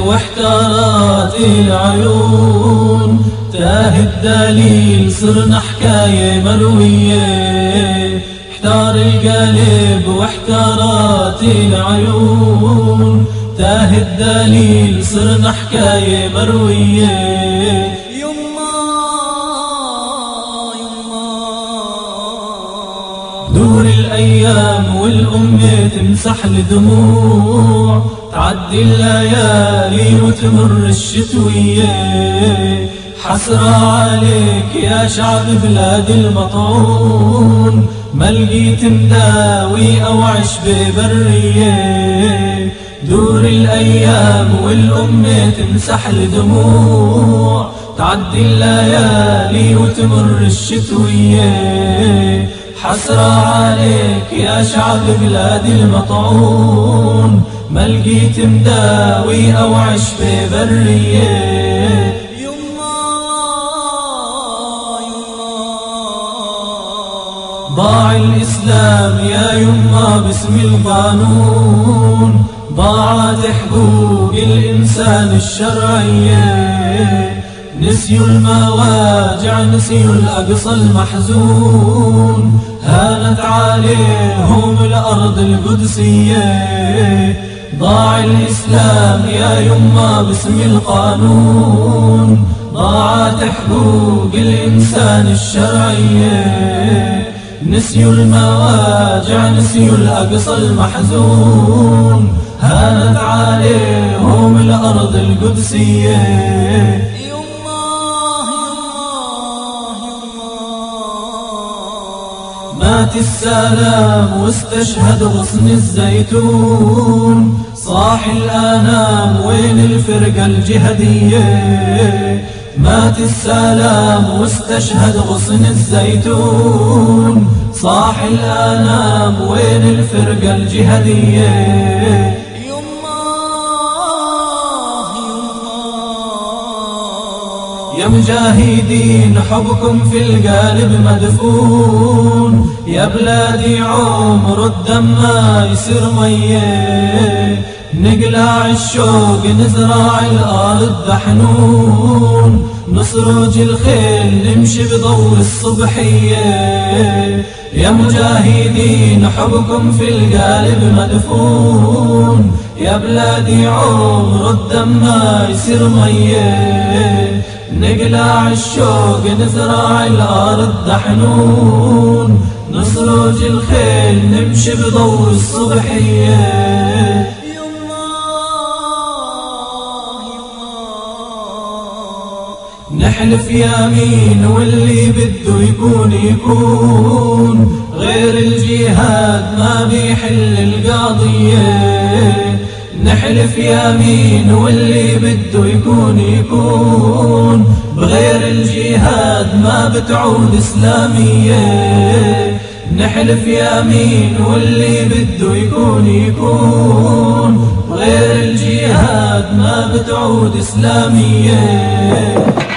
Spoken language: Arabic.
واحتارت العيون، تاه الدليل صرنا حكاية مروية. احتار القلب واحتارت العيون، تاه الدليل صرنا حكاية مروية. دور الأيام والأمة تمسح الدموع، تعدي الليالي وتمر الشتوية. حسرة عليك يا شعب بلاد المطعون، ما لقيت مداوي أو عشبة برية. دور الأيام والأمة تمسح الدموع، تعدي الليالي وتمر الشتوية. حسرة عليك يا شعب بلاد المطعون، ما لقيت مداوي أو عشبة برية. ضاع الإسلام يا يما باسم القانون، ضاعت حقوق الإنسان الشرعية. نسيوا المواجع نسيوا الأقصى المحزون، هانت عليهم الأرض القدسية. ضاع الإسلام يا يما باسم القانون، ضاعت حقوق الإنسان الشرعية. نسيوا المواجع نسيوا الأقصى المحزون، هانت عليهم الأرض القدسية. مات السلام واستشهد غصن الزيتون، صاح الآنام وين الفرقة الجهادية. مات السلام واستشهد غصن الزيتون، صاح الآنام وين الفرقة الجهادية. يا مجاهدين حبكم في القلب مدفون، يا بلادي عمر الدم ما يصير مية. نقلع الشوق نزرع الأرض دحنون، نسرج الخيل نمشي بضوء الصبحية. يا مجاهدين حبكم في القلب مدفون، يا بلادي عمر الدم ما يصير مية. نقلع الشوق نزرع الأرض دحنون، نسرج الخيل نمشي بضوء الصبحية. نحلف يمين واللي بده يكون يكون، غير الجهاد ما بيحل القضية. نحلف يمين واللي بده يكون يكون، بغير الجهاد ما بتعود إسلامية. نحلف يمين واللي بده يكون يكون، بغير الجهاد ما بتعود إسلامية.